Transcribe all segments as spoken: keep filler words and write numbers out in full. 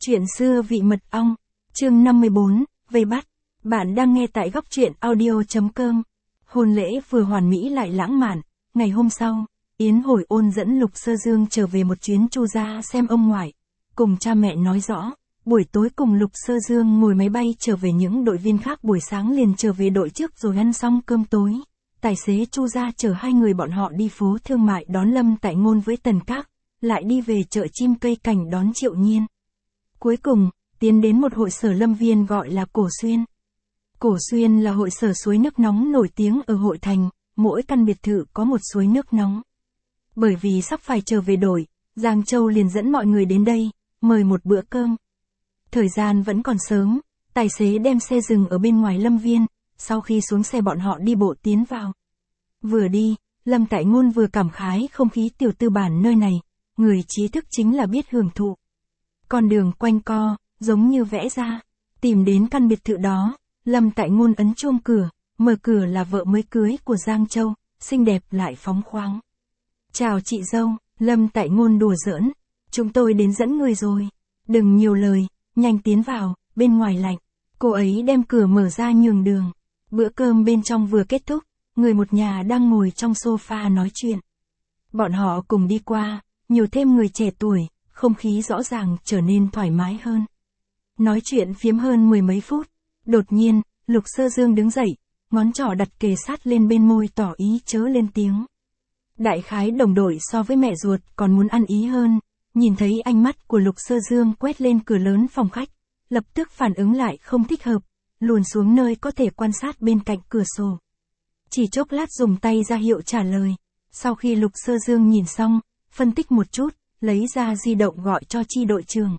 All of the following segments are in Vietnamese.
Chuyện xưa vị mật ong, chương năm mươi bốn, vây bắt. Bạn đang nghe tại góc truyện audio.com. Hôn lễ vừa hoàn mỹ lại lãng mạn. Ngày hôm sau, Yến Hồi Ôn dẫn Lục Sơ Dương trở về một chuyến Chu gia xem ông ngoại. Cùng cha mẹ nói rõ, buổi tối cùng Lục Sơ Dương ngồi máy bay trở về, những đội viên khác buổi sáng liền trở về đội trước rồi ăn xong cơm tối. Tài xế Chu gia chở hai người bọn họ đi phố thương mại đón Lâm Tại Ngôn với Tần Các, lại đi về chợ chim cây cảnh đón Triệu Nhiên. Cuối cùng, tiến đến một hội sở lâm viên gọi là Cổ Xuyên. Cổ Xuyên là hội sở suối nước nóng nổi tiếng ở Hội Thành, mỗi căn biệt thự có một suối nước nóng. Bởi vì sắp phải trở về đổi, Giang Châu liền dẫn mọi người đến đây, mời một bữa cơm. Thời gian vẫn còn sớm, tài xế đem xe dừng ở bên ngoài lâm viên, sau khi xuống xe bọn họ đi bộ tiến vào. Vừa đi, Lâm Tại Ngôn vừa cảm khái không khí tiểu tư bản nơi này, người trí thức chính là biết hưởng thụ. Con đường quanh co, giống như vẽ ra. Tìm đến căn biệt thự đó, Lâm Tại Ngôn ấn chuông cửa, mở cửa là vợ mới cưới của Giang Châu, xinh đẹp lại phóng khoáng. Chào chị dâu, Lâm Tại Ngôn đùa giỡn, chúng tôi đến dẫn người rồi. Đừng nhiều lời, nhanh tiến vào, bên ngoài lạnh. Cô ấy đem cửa mở ra nhường đường. Bữa cơm bên trong vừa kết thúc, người một nhà đang ngồi trong sofa nói chuyện. Bọn họ cùng đi qua, nhiều thêm người trẻ tuổi, không khí rõ ràng trở nên thoải mái hơn. Nói chuyện phiếm hơn mười mấy phút, đột nhiên, Lục Sơ Dương đứng dậy, ngón trỏ đặt kề sát lên bên môi tỏ ý chớ lên tiếng. Đại khái đồng đội so với mẹ ruột còn muốn ăn ý hơn, nhìn thấy ánh mắt của Lục Sơ Dương quét lên cửa lớn phòng khách, lập tức phản ứng lại không thích hợp, luồn xuống nơi có thể quan sát bên cạnh cửa sổ. Chỉ chốc lát dùng tay ra hiệu trả lời, sau khi Lục Sơ Dương nhìn xong, phân tích một chút, lấy ra di động gọi cho chi đội trưởng.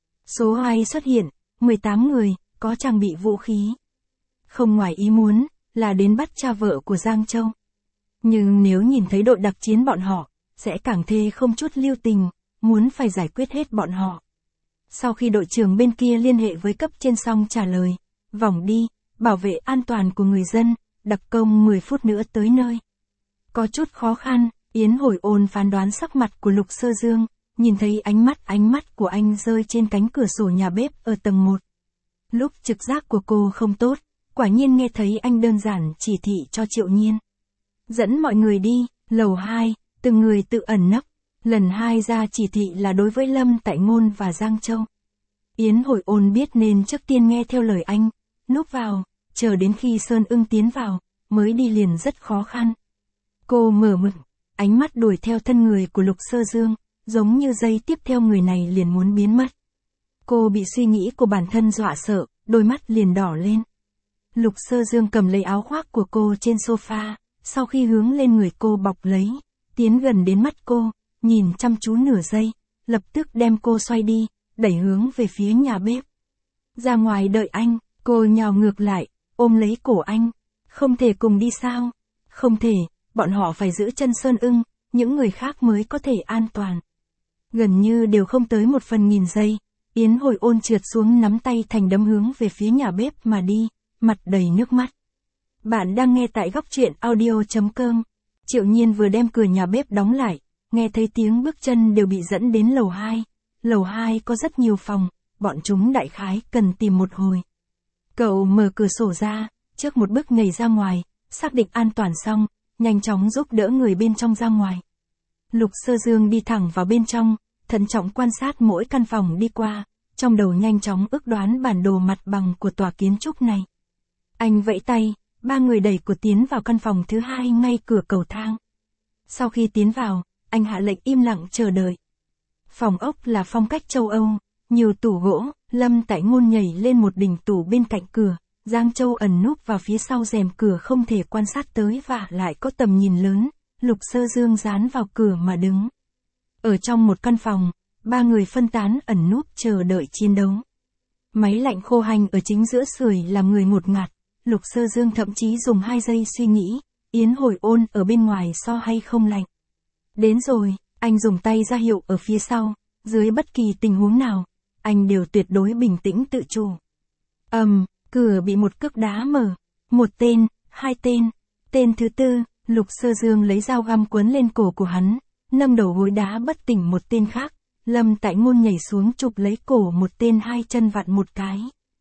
Số hai xuất hiện, mười tám người, có trang bị vũ khí. Không ngoài ý muốn, là đến bắt cha vợ của Giang Châu. Nhưng nếu nhìn thấy đội đặc chiến bọn họ, sẽ càng thê không chút lưu tình, muốn phải giải quyết hết bọn họ. Sau khi đội trưởng bên kia liên hệ với cấp trên xong trả lời, vòng đi, bảo vệ an toàn của người dân, đặc công mười phút nữa tới nơi. Có chút khó khăn, Yến Hồi Ôn phán đoán sắc mặt của Lục Sơ Dương, nhìn thấy ánh mắt ánh mắt của anh rơi trên cánh cửa sổ nhà bếp ở tầng một. Lúc trực giác của cô không tốt, quả nhiên nghe thấy anh đơn giản chỉ thị cho Triệu Nhiên. Dẫn mọi người đi, lầu hai, từng người tự ẩn nấp. Lần hai ra chỉ thị là đối với Lâm Tại Ngôn và Giang Châu. Yến Hồi Ôn biết nên trước tiên nghe theo lời anh, núp vào, chờ đến khi Sơn Ưng tiến vào, mới đi liền rất khó khăn. Cô mở mực, ánh mắt đuổi theo thân người của Lục Sơ Dương, giống như giây tiếp theo người này liền muốn biến mất. Cô bị suy nghĩ của bản thân dọa sợ, đôi mắt liền đỏ lên. Lục Sơ Dương cầm lấy áo khoác của cô trên sofa, sau khi hướng lên người cô bọc lấy, tiến gần đến mắt cô, nhìn chăm chú nửa giây, lập tức đem cô xoay đi, đẩy hướng về phía nhà bếp. Ra ngoài đợi anh, cô nhào ngược lại, ôm lấy cổ anh. Không thể cùng đi sao? Không thể, bọn họ phải giữ chân Sơn Ưng, những người khác mới có thể an toàn. Gần như đều không tới một phần nghìn giây, Yến Hồi Ôn trượt xuống nắm tay thành đấm hướng về phía nhà bếp mà đi, mặt đầy nước mắt. Bạn đang nghe tại góc truyện audio.com. Triệu Nhiên vừa đem cửa nhà bếp đóng lại, nghe thấy tiếng bước chân đều bị dẫn đến lầu hai. Lầu hai có rất nhiều phòng, bọn chúng đại khái cần tìm một hồi. Cậu mở cửa sổ ra, trước một bước nhảy ra ngoài, xác định an toàn xong, nhanh chóng giúp đỡ người bên trong ra ngoài. Lục Sơ Dương đi thẳng vào bên trong, thận trọng quan sát mỗi căn phòng đi qua, trong đầu nhanh chóng ước đoán bản đồ mặt bằng của tòa kiến trúc này. Anh vẫy tay, ba người đẩy cửa tiến vào căn phòng thứ hai ngay cửa cầu thang. Sau khi tiến vào, anh hạ lệnh im lặng chờ đợi. Phòng ốc là phong cách châu Âu, nhiều tủ gỗ, Lâm Tại Ngôn nhảy lên một đỉnh tủ bên cạnh cửa, Giang Châu ẩn núp vào phía sau rèm cửa không thể quan sát tới và lại có tầm nhìn lớn, Lục Sơ Dương dán vào cửa mà đứng. Ở trong một căn phòng, ba người phân tán ẩn núp chờ đợi chiến đấu. Máy lạnh khô hành ở chính giữa sưởi làm người ngột ngạt, Lục Sơ Dương thậm chí dùng hai giây suy nghĩ, Yến Hồi Ôn ở bên ngoài so hay không lạnh. Đến rồi, anh dùng tay ra hiệu ở phía sau, dưới bất kỳ tình huống nào, anh đều tuyệt đối bình tĩnh tự chủ. Ầm, um, cửa bị một cước đá mở, một tên, hai tên, tên thứ tư, Lục Sơ Dương lấy dao găm quấn lên cổ của hắn, nâng đầu gối đá bất tỉnh một tên khác, Lâm Tại Ngôn nhảy xuống chụp lấy cổ một tên hai chân vặn một cái.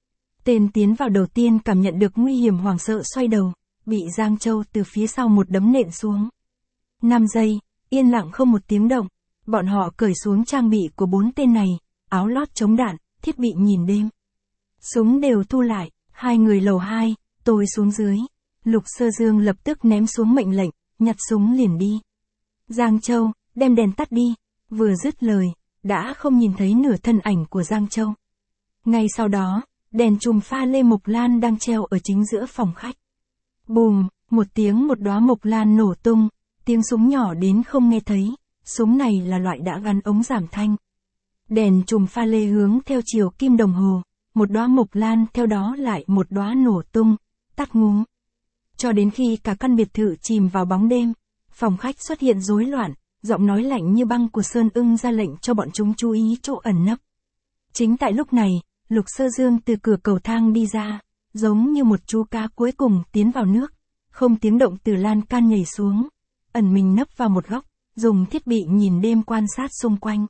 Tên tiến vào đầu tiên cảm nhận được nguy hiểm hoảng sợ xoay đầu, bị Giang Châu từ phía sau một đấm nện xuống. năm giây, yên lặng không một tiếng động, bọn họ cởi xuống trang bị của bốn tên này, áo lót chống đạn, thiết bị nhìn đêm. Súng đều thu lại, hai người lầu hai, tôi xuống dưới. Lục Sơ Dương lập tức ném xuống mệnh lệnh, nhặt súng liền đi. Giang Châu, đem đèn tắt đi, vừa dứt lời, đã không nhìn thấy nửa thân ảnh của Giang Châu. Ngay sau đó, đèn chùm pha lê mộc lan đang treo ở chính giữa phòng khách. Bùm, một tiếng một đóa mộc lan nổ tung, tiếng súng nhỏ đến không nghe thấy, súng này là loại đã gắn ống giảm thanh. Đèn chùm pha lê hướng theo chiều kim đồng hồ, một đóa mộc lan theo đó lại một đóa nổ tung, tắt ngúm. Cho đến khi cả căn biệt thự chìm vào bóng đêm, phòng khách xuất hiện rối loạn, giọng nói lạnh như băng của Sơn Ưng ra lệnh cho bọn chúng chú ý chỗ ẩn nấp. Chính tại lúc này, Lục Sơ Dương từ cửa cầu thang đi ra, giống như một chú cá cuối cùng tiến vào nước, không tiếng động từ lan can nhảy xuống, ẩn mình nấp vào một góc, dùng thiết bị nhìn đêm quan sát xung quanh.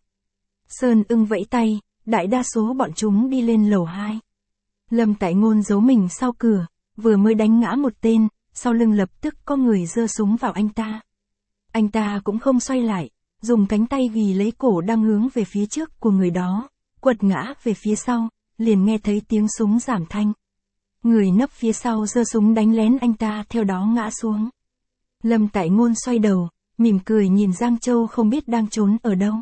Sơn Ưng vẫy tay, đại đa số bọn chúng đi lên lầu hai. Lâm Tại Ngôn giấu mình sau cửa, vừa mới đánh ngã một tên, sau lưng lập tức có người giơ súng vào anh ta. Anh ta cũng không xoay lại, dùng cánh tay ghi lấy cổ đang hướng về phía trước của người đó, quật ngã về phía sau, liền nghe thấy tiếng súng giảm thanh. Người nấp phía sau giơ súng đánh lén anh ta theo đó ngã xuống. Lâm Tại Ngôn xoay đầu, mỉm cười nhìn Giang Châu không biết đang trốn ở đâu.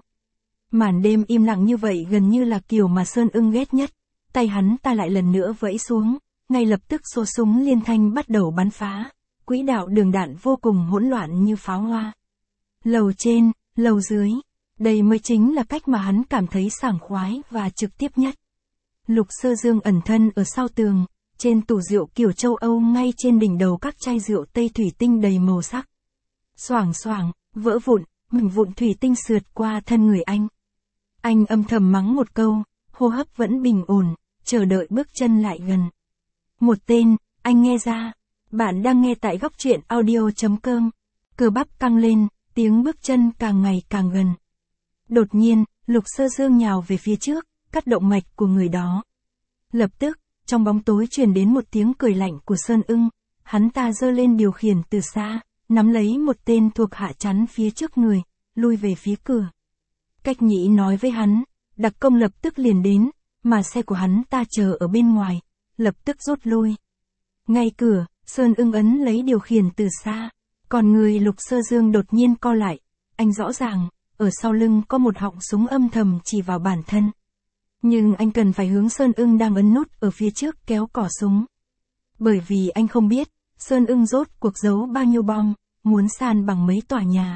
Màn đêm im lặng như vậy gần như là kiểu mà Sơn Ưng ghét nhất, tay hắn ta lại lần nữa vẫy xuống, ngay lập tức số súng liên thanh bắt đầu bắn phá, quỹ đạo đường đạn vô cùng hỗn loạn như pháo hoa. Lầu trên, lầu dưới, đây mới chính là cách mà hắn cảm thấy sảng khoái và trực tiếp nhất. Lục Sơ Dương ẩn thân ở sau tường, trên tủ rượu kiểu châu Âu ngay trên đỉnh đầu các chai rượu tây thủy tinh đầy màu sắc. Xoảng xoảng, vỡ vụn, mảnh vụn thủy tinh sượt qua thân người anh. Anh âm thầm mắng một câu, hô hấp vẫn bình ổn, chờ đợi bước chân lại gần. Một tên, anh nghe ra. Bạn đang nghe tại góc truyện audio chấm com. Cơ bắp căng lên, tiếng bước chân càng ngày càng gần. Đột nhiên, Lục Sơ Dương nhào về phía trước, cắt động mạch của người đó. Lập tức, trong bóng tối truyền đến một tiếng cười lạnh của Sơn Ưng, hắn ta giơ lên điều khiển từ xa, nắm lấy một tên thuộc hạ chắn phía trước người, lui về phía cửa. Cách nhĩ nói với hắn, đặc công lập tức liền đến, mà xe của hắn ta chờ ở bên ngoài, lập tức rút lui. Ngay cửa, Sơn Ưng ấn lấy điều khiển từ xa, còn người Lục Sơ Dương đột nhiên co lại, anh rõ ràng, ở sau lưng có một họng súng âm thầm chỉ vào bản thân. Nhưng anh cần phải hướng Sơn Ưng đang ấn nút ở phía trước kéo cò súng. Bởi vì anh không biết, Sơn Ưng rốt cuộc giấu bao nhiêu bom, muốn san bằng mấy tòa nhà.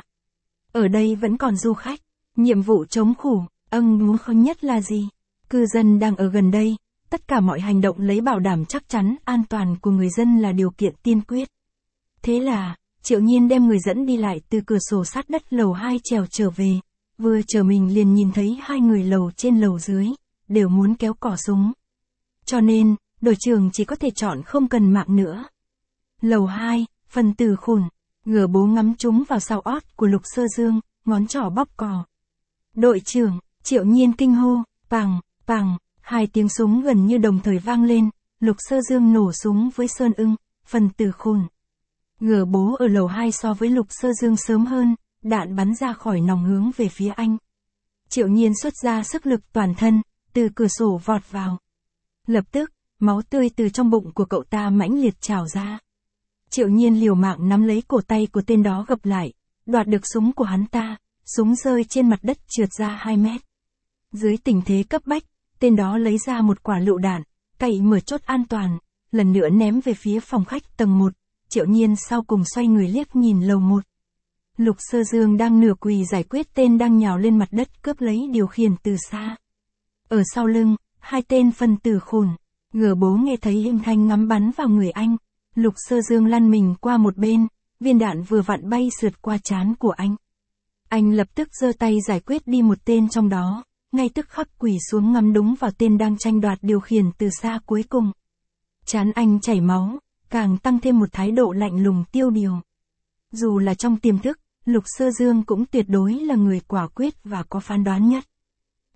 Ở đây vẫn còn du khách, nhiệm vụ chống khủ, ưng muốn không nhất là gì? Cư dân đang ở gần đây, tất cả mọi hành động lấy bảo đảm chắc chắn an toàn của người dân là điều kiện tiên quyết. Thế là, Triệu Nhiên đem người dẫn đi lại từ cửa sổ sát đất lầu hai trèo trở về, vừa chờ mình liền nhìn thấy hai người lầu trên lầu dưới, đều muốn kéo cò súng. Cho nên, đội trưởng chỉ có thể chọn không cần mạng nữa. Lầu hai, phần tử khủng, gờ bố ngắm chúng vào sau ót của Lục Sơ Dương, ngón trỏ bóp cò. Đội trưởng, Triệu Nhiên kinh hô, pằng, pằng, hai tiếng súng gần như đồng thời vang lên, Lục Sơ Dương nổ súng với Sơn Ưng, phần tử khủng. Gờ bố ở lầu hai so với Lục Sơ Dương sớm hơn, đạn bắn ra khỏi nòng hướng về phía anh. Triệu Nhiên xuất ra sức lực toàn thân, từ cửa sổ vọt vào. Lập tức, máu tươi từ trong bụng của cậu ta mãnh liệt trào ra. Triệu Nhiên liều mạng nắm lấy cổ tay của tên đó gập lại, đoạt được súng của hắn ta, súng rơi trên mặt đất trượt ra hai mét. Dưới tình thế cấp bách, tên đó lấy ra một quả lựu đạn, cậy mở chốt an toàn, lần nữa ném về phía phòng khách tầng một, Triệu Nhiên sau cùng xoay người liếc nhìn lầu một. Lục Sơ Dương đang nửa quỳ giải quyết tên đang nhào lên mặt đất cướp lấy điều khiển từ xa. Ở sau lưng, hai tên phân tử khủng, gờ bố nghe thấy âm thanh ngắm bắn vào người anh, Lục Sơ Dương lăn mình qua một bên, viên đạn vừa vặn bay sượt qua trán của anh. Anh lập tức giơ tay giải quyết đi một tên trong đó, ngay tức khắc quỳ xuống ngắm đúng vào tên đang tranh đoạt điều khiển từ xa cuối cùng. Trán anh chảy máu, càng tăng thêm một thái độ lạnh lùng tiêu điều. Dù là trong tiềm thức, Lục Sơ Dương cũng tuyệt đối là người quả quyết và có phán đoán nhất.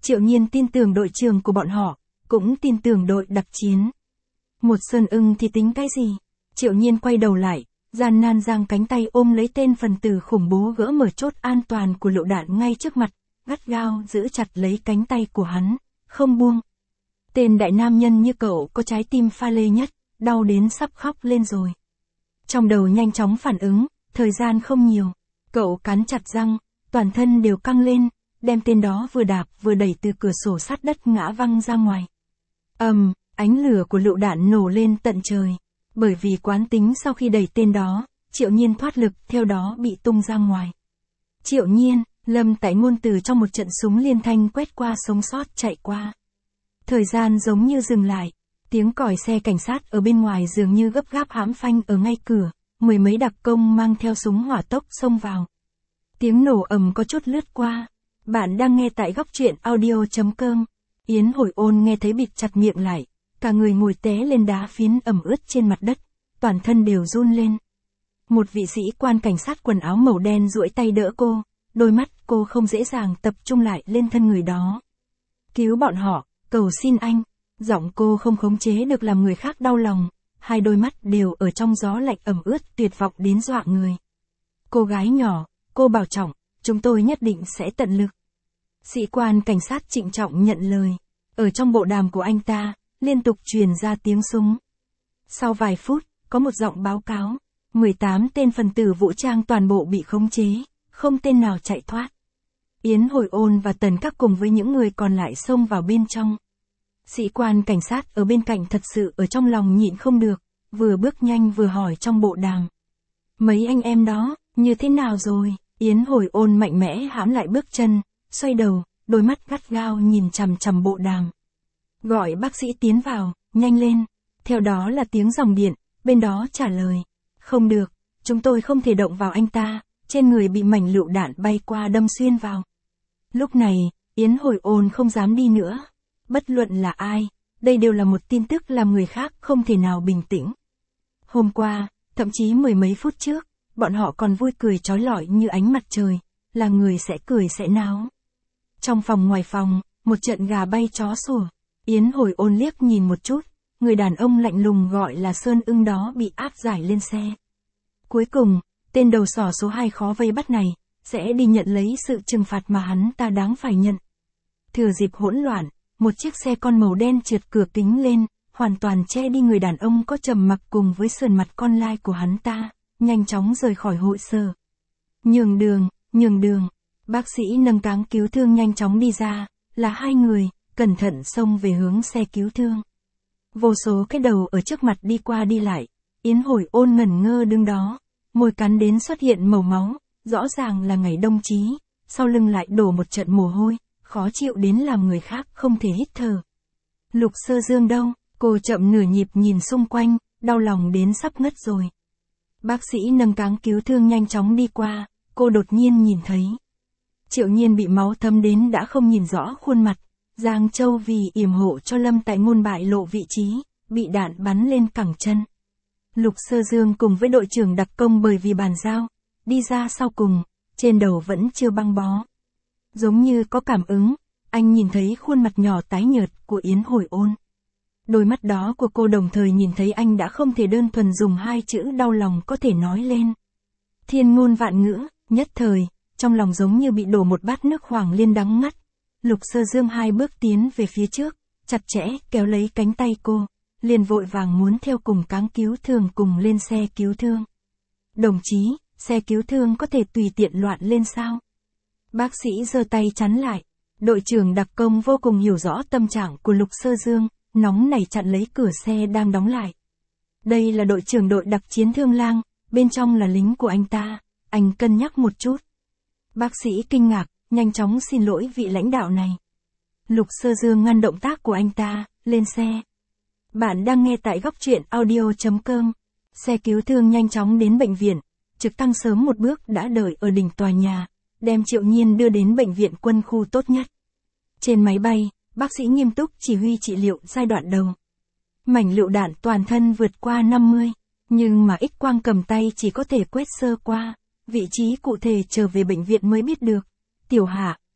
Triệu Nhiên tin tưởng đội trưởng của bọn họ, cũng tin tưởng đội đặc chiến. Một sơn ưng thì tính cái gì? Triệu Nhiên quay đầu lại, gian nan giang cánh tay ôm lấy tên phần tử khủng bố gỡ mở chốt an toàn của lựu đạn ngay trước mặt, gắt gao giữ chặt lấy cánh tay của hắn, không buông. Tên đại nam nhân như cậu có trái tim pha lê nhất, đau đến sắp khóc lên rồi. Trong đầu nhanh chóng phản ứng, thời gian không nhiều. Cậu cắn chặt răng, toàn thân đều căng lên, đem tên đó vừa đạp vừa đẩy từ cửa sổ sát đất ngã văng ra ngoài. Ầm, um, ánh lửa của lựu đạn nổ lên tận trời. Bởi vì quán tính sau khi đẩy tên đó, Triệu Nhiên thoát lực theo đó bị tung ra ngoài. Triệu Nhiên, Lâm Tại Ngôn từ trong một trận súng liên thanh quét qua sống sót chạy qua. Thời gian giống như dừng lại, tiếng còi xe cảnh sát ở bên ngoài dường như gấp gáp hãm phanh ở ngay cửa, mười mấy đặc công mang theo súng hỏa tốc xông vào. Tiếng nổ ầm có chút lướt qua. Bạn đang nghe tại góc truyện audio chấm com. Yến Hồi Ôn nghe thấy bịt chặt miệng lại, cả người ngồi té lên đá phiến ẩm ướt trên mặt đất, toàn thân đều run lên. Một vị sĩ quan cảnh sát quần áo màu đen duỗi tay đỡ cô, đôi mắt cô không dễ dàng tập trung lại lên thân người đó. Cứu bọn họ, cầu xin anh. Giọng cô không khống chế được làm người khác đau lòng, hai đôi mắt đều ở trong gió lạnh ẩm ướt tuyệt vọng đến dọa người. Cô gái nhỏ, cô bảo trọng, chúng tôi nhất định sẽ tận lực. Sĩ quan cảnh sát trịnh trọng nhận lời. Ở trong bộ đàm của anh ta, liên tục truyền ra tiếng súng. Sau vài phút, có một giọng báo cáo, mười tám tên phần tử vũ trang toàn bộ bị khống chế, không tên nào chạy thoát. Yến Hồi Ôn và Tần Các cùng với những người còn lại xông vào bên trong. Sĩ quan cảnh sát ở bên cạnh thật sự ở trong lòng nhịn không được, vừa bước nhanh vừa hỏi trong bộ đàm. Mấy anh em đó, như thế nào rồi? Yến Hồi Ôn mạnh mẽ hãm lại bước chân, xoay đầu, đôi mắt gắt gao nhìn chằm chằm bộ đàm. Gọi bác sĩ tiến vào, nhanh lên. Theo đó là tiếng dòng điện, bên đó trả lời. Không được, chúng tôi không thể động vào anh ta, trên người bị mảnh lựu đạn bay qua đâm xuyên vào. Lúc này, Yến Hồi Ôn không dám đi nữa. Bất luận là ai, đây đều là một tin tức làm người khác không thể nào bình tĩnh. Hôm qua, thậm chí mười mấy phút trước, bọn họ còn vui cười trói lọi như ánh mặt trời, là người sẽ cười sẽ náo. Trong phòng ngoài phòng, một trận gà bay chó sủa. Yến Hồi Ôn liếc nhìn một chút, người đàn ông lạnh lùng gọi là Sơn Ưng đó bị áp giải lên xe. Cuối cùng, tên đầu sỏ số hai khó vây bắt này, sẽ đi nhận lấy sự trừng phạt mà hắn ta đáng phải nhận. Thừa dịp hỗn loạn, một chiếc xe con màu đen trượt cửa kính lên, hoàn toàn che đi người đàn ông có trầm mặc cùng với sườn mặt con lai của hắn ta, nhanh chóng rời khỏi hội sở. Nhường đường, nhường đường, bác sĩ nâng cáng cứu thương nhanh chóng đi ra, là hai người, cẩn thận xông về hướng xe cứu thương. Vô số cái đầu ở trước mặt đi qua đi lại, Yến Hồi Ôn ngẩn ngơ đứng đó, môi cắn đến xuất hiện màu máu, rõ ràng là ngày đông chí, sau lưng lại đổ một trận mồ hôi, khó chịu đến làm người khác không thể hít thở. Lục Sơ Dương đâu? Cô chậm nửa nhịp nhìn xung quanh, đau lòng đến sắp ngất rồi. Bác sĩ nâng cáng cứu thương nhanh chóng đi qua, cô đột nhiên nhìn thấy. Triệu Nhiên bị máu thấm đến đã không nhìn rõ khuôn mặt, Giang Châu vì yểm hộ cho Lâm Tại Ngôn bại lộ vị trí, bị đạn bắn lên cẳng chân. Lục Sơ Dương cùng với đội trưởng đặc công bởi vì bàn giao, đi ra sau cùng, trên đầu vẫn chưa băng bó. Giống như có cảm ứng, anh nhìn thấy khuôn mặt nhỏ tái nhợt của Yến Hồi Ôn. Đôi mắt đó của cô đồng thời nhìn thấy anh đã không thể đơn thuần dùng hai chữ đau lòng có thể nói lên. Thiên ngôn vạn ngữ, nhất thời, trong lòng giống như bị đổ một bát nước Hoàng Liên đắng ngắt. Lục Sơ Dương hai bước tiến về phía trước, chặt chẽ kéo lấy cánh tay cô, liền vội vàng muốn theo cùng cáng cứu thương cùng lên xe cứu thương. Đồng chí, xe cứu thương có thể tùy tiện loạn lên sao? Bác sĩ giơ tay chắn lại. Đội trưởng đặc công vô cùng hiểu rõ tâm trạng của Lục Sơ Dương, nóng nảy chặn lấy cửa xe đang đóng lại. Đây là đội trưởng đội đặc chiến Thương Lang, bên trong là lính của anh ta, anh cân nhắc một chút. Bác sĩ kinh ngạc, nhanh chóng xin lỗi vị lãnh đạo này. Lục Sơ Dương ngăn động tác của anh ta, lên xe. Bạn đang nghe tại góc truyện audio chấm com. Xe cứu thương nhanh chóng đến bệnh viện, trực tăng sớm một bước đã đợi ở đỉnh tòa nhà, đem Triệu Nhiên đưa đến bệnh viện quân khu tốt nhất. Trên máy bay, bác sĩ nghiêm túc chỉ huy trị liệu giai đoạn đầu. Mảnh lựu đạn toàn thân vượt qua năm mươi, nhưng mà X quang cầm tay chỉ có thể quét sơ qua, vị trí cụ thể trở về bệnh viện mới biết được. Tiểu Hạ,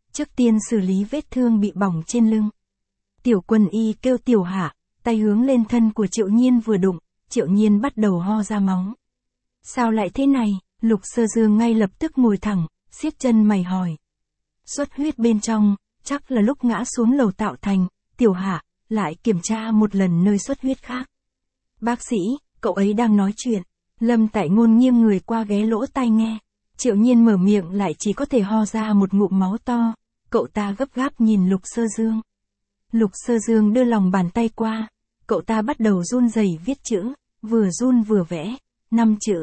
trước tiên xử lý vết thương bị bỏng trên lưng. Tiểu Quân Y kêu Tiểu Hạ, tay hướng lên thân của Triệu Nhiên vừa đụng, Triệu Nhiên bắt đầu ho ra máu. Sao lại thế này? Lục Sơ Dương ngay lập tức ngồi thẳng, siết chân mày hỏi. Xuất huyết bên trong, chắc là lúc ngã xuống lầu tạo thành. Tiểu Hạ lại kiểm tra một lần nơi xuất huyết khác. Bác sĩ, cậu ấy đang nói chuyện. Lâm Tại Ngôn nghiêng người qua ghé lỗ tai nghe. Triệu Nhiên mở miệng lại chỉ có thể ho ra một ngụm máu to. Cậu ta gấp gáp nhìn Lục Sơ Dương. Lục Sơ Dương đưa lòng bàn tay qua. Cậu ta bắt đầu run rẩy viết chữ, vừa run vừa vẽ, năm chữ.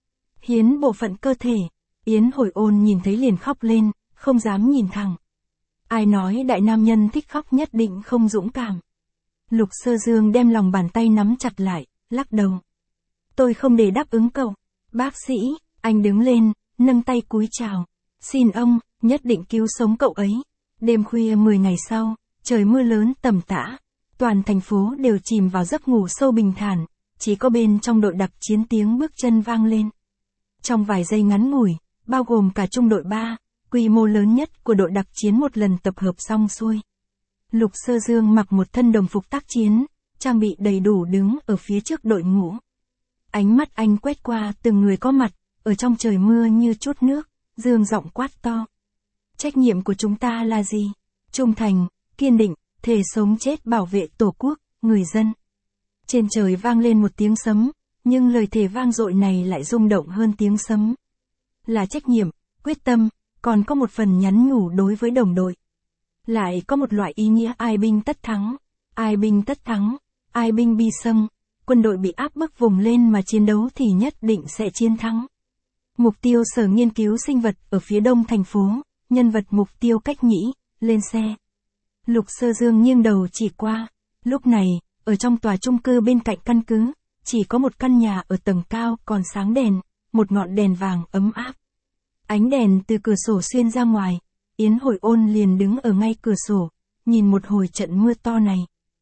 Hiến bộ phận cơ thể. Yến Hồi Ôn nhìn thấy liền khóc lên, không dám nhìn thẳng. Ai nói đại nam nhân thích khóc nhất định không dũng cảm. Lục Sơ Dương đem lòng bàn tay nắm chặt lại, lắc đầu. Tôi không để đáp ứng cậu. Bác sĩ, anh đứng lên, nâng tay cúi chào. Xin ông, nhất định cứu sống cậu ấy. Đêm khuya mười ngày sau, trời mưa lớn tầm tã. Toàn thành phố đều chìm vào giấc ngủ sâu bình thản, chỉ có bên trong đội đặc chiến tiếng bước chân vang lên. Trong vài giây ngắn ngủi, bao gồm cả trung đội ba, quy mô lớn nhất của đội đặc chiến một lần tập hợp xong xuôi. Lục Sơ Dương mặc một thân đồng phục tác chiến, trang bị đầy đủ đứng ở phía trước đội ngũ. Ánh mắt anh quét qua từng người có mặt, ở trong trời mưa như chút nước, Dương giọng quát to. Trách nhiệm của chúng ta là gì? Trung thành, kiên định, thề sống chết bảo vệ Tổ quốc, người dân. Trên trời vang lên một tiếng sấm, nhưng lời thề vang dội này lại rung động hơn tiếng sấm. Là trách nhiệm, quyết tâm, còn có một phần nhắn nhủ đối với đồng đội. Lại có một loại ý nghĩa ai binh tất thắng, ai binh tất thắng, ai binh bi sâm, quân đội bị áp bức vùng lên mà chiến đấu thì nhất định sẽ chiến thắng. Mục tiêu sở nghiên cứu sinh vật ở phía đông thành phố, nhân vật mục tiêu Cách Nhĩ, lên xe. Lục Sơ Dương nghiêng đầu chỉ qua, lúc này, ở trong tòa chung cư bên cạnh căn cứ, chỉ có một căn nhà ở tầng cao còn sáng đèn, một ngọn đèn vàng ấm áp. Ánh đèn từ cửa sổ xuyên ra ngoài, Yến Hồi Ôn liền đứng ở ngay cửa sổ, nhìn một hồi trận mưa to này.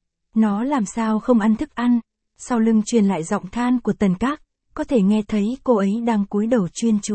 Nó làm sao không ăn thức ăn, sau lưng truyền lại giọng than của Tần Các, có thể nghe thấy cô ấy đang cúi đầu chuyên chú.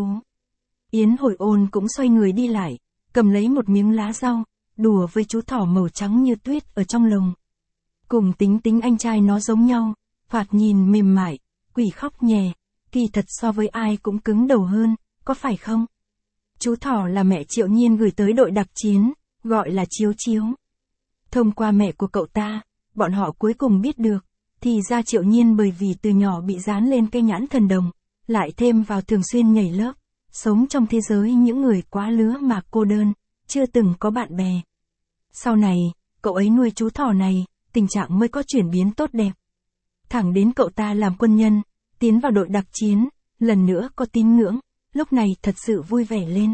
Yến Hồi Ôn cũng xoay người đi lại, cầm lấy một miếng lá rau, đùa với chú thỏ màu trắng như tuyết ở trong lồng. Cùng Tính Tính anh trai nó giống nhau, thoạt nhìn mềm mại, quỷ khóc nhè, kỳ thật so với ai cũng cứng đầu hơn, có phải không? Chú thỏ là mẹ Triệu Nhiên gửi tới đội đặc chiến, gọi là Chiếu Chiếu. Thông qua mẹ của cậu ta, bọn họ cuối cùng biết được, thì ra Triệu Nhiên bởi vì từ nhỏ bị dán lên cây nhãn thần đồng, lại thêm vào thường xuyên nhảy lớp, sống trong thế giới những người quá lứa mà cô đơn, chưa từng có bạn bè. Sau này, cậu ấy nuôi chú thỏ này, tình trạng mới có chuyển biến tốt đẹp. Thẳng đến cậu ta làm quân nhân, tiến vào đội đặc chiến, lần nữa có tín ngưỡng, lúc này thật sự vui vẻ lên.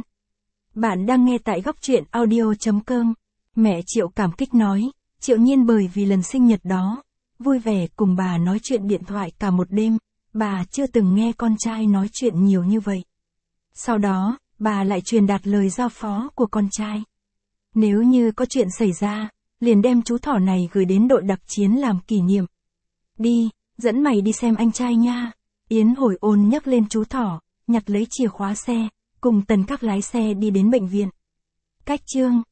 Bạn đang nghe tại góc truyện audio chấm com. Mẹ Triệu cảm kích nói, Triệu Nhiên bởi vì lần sinh nhật đó, vui vẻ cùng bà nói chuyện điện thoại cả một đêm, bà chưa từng nghe con trai nói chuyện nhiều như vậy. Sau đó, bà lại truyền đạt lời giao phó của con trai. Nếu như có chuyện xảy ra, liền đem chú thỏ này gửi đến đội đặc chiến làm kỷ niệm. Đi, dẫn mày đi xem anh trai nha. Yến Hồi Ôn nhấc lên chú thỏ, nhặt lấy chìa khóa xe, cùng Tần Các lái xe đi đến bệnh viện. Cách chương